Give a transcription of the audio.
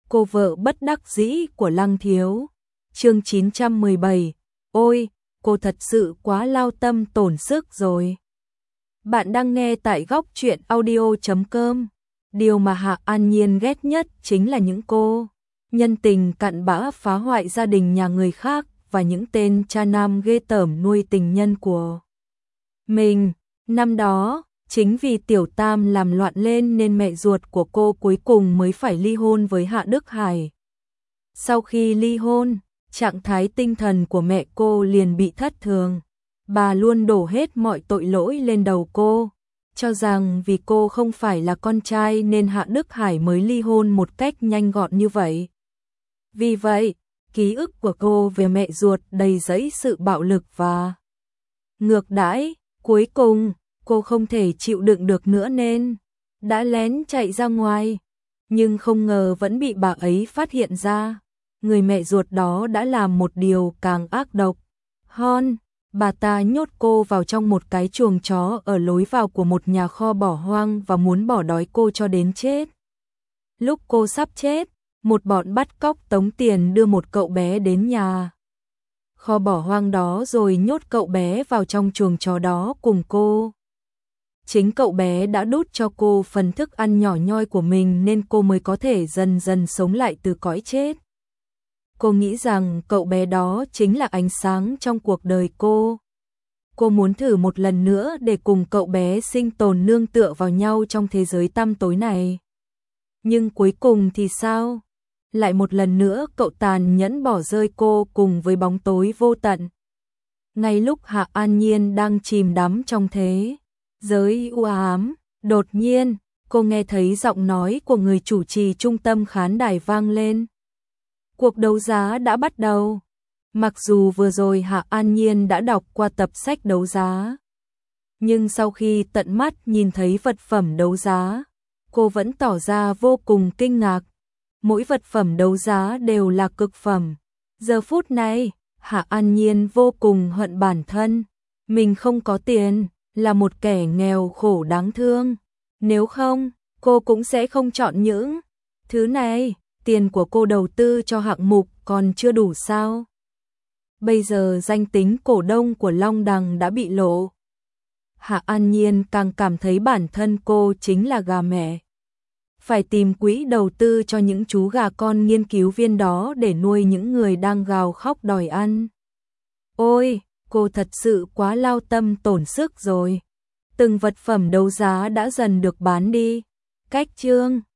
cô vợ bất đắc dĩ của Lăng Thiếu. Chương 917. Ôi, cô thật sự quá lao tâm tổn sức rồi. Bạn đang nghe tại góc truyện audio.com. Điều mà Hạ An Nhiên ghét nhất chính là những cô nhân tình cặn bã phá hoại gia đình nhà người khác và những tên cha nam ghê tởm nuôi tình nhân của mình. Năm đó, chính vì Tiểu Tam làm loạn lên nên mẹ ruột của cô cuối cùng mới phải ly hôn với Hạ Đức Hải. Sau khi ly hôn, trạng thái tinh thần của mẹ cô liền bị thất thường. Bà luôn đổ hết mọi tội lỗi lên đầu cô, cho rằng vì cô không phải là con trai nên Hạ Đức Hải mới ly hôn một cách nhanh gọn như vậy. Vì vậy, ký ức của cô về mẹ ruột đầy dẫy sự bạo lực và ngược đãi. Cuối cùng, cô không thể chịu đựng được nữa nên đã lén chạy ra ngoài, nhưng không ngờ vẫn bị bà ấy phát hiện ra. Người mẹ ruột đó đã làm một điều càng ác độc hơn. Bà ta nhốt cô vào trong một cái chuồng chó ở lối vào của một nhà kho bỏ hoang và muốn bỏ đói cô cho đến chết. Lúc cô sắp chết, một bọn bắt cóc tống tiền đưa một cậu bé đến nhà kho bỏ hoang đó rồi nhốt cậu bé vào trong chuồng chó đó cùng cô. Chính cậu bé đã đút cho cô phần thức ăn nhỏ nhoi của mình nên cô mới có thể dần dần sống lại từ cõi chết. Cô nghĩ rằng cậu bé đó chính là ánh sáng trong cuộc đời cô. Cô muốn thử một lần nữa để cùng cậu bé sinh tồn nương tựa vào nhau trong thế giới tăm tối này. Nhưng cuối cùng thì sao? Lại một lần nữa cậu tàn nhẫn bỏ rơi cô cùng với bóng tối vô tận. Ngay lúc Hạ An Nhiên đang chìm đắm trong thế giới u ám, đột nhiên, cô nghe thấy giọng nói của người chủ trì trung tâm khán đài vang lên. Cuộc đấu giá đã bắt đầu. Mặc dù vừa rồi Hạ An Nhiên đã đọc qua tập sách đấu giá, nhưng sau khi tận mắt nhìn thấy vật phẩm đấu giá, cô vẫn tỏ ra vô cùng kinh ngạc. Mỗi vật phẩm đấu giá đều là cực phẩm. Giờ phút này, Hạ An Nhiên vô cùng hận bản thân. Mình không có tiền, là một kẻ nghèo khổ đáng thương. Nếu không, cô cũng sẽ không chọn những thứ này. Tiền của cô đầu tư cho hạng mục còn chưa đủ sao? Bây giờ danh tính cổ đông của Long Đằng đã bị lộ. Hạ An Nhiên càng cảm thấy bản thân cô chính là gà mẹ. Phải tìm quỹ đầu tư cho những chú gà con nghiên cứu viên đó để nuôi những người đang gào khóc đòi ăn. Ôi, cô thật sự quá lao tâm tổn sức rồi. Từng vật phẩm đấu giá đã dần được bán đi. Cách chương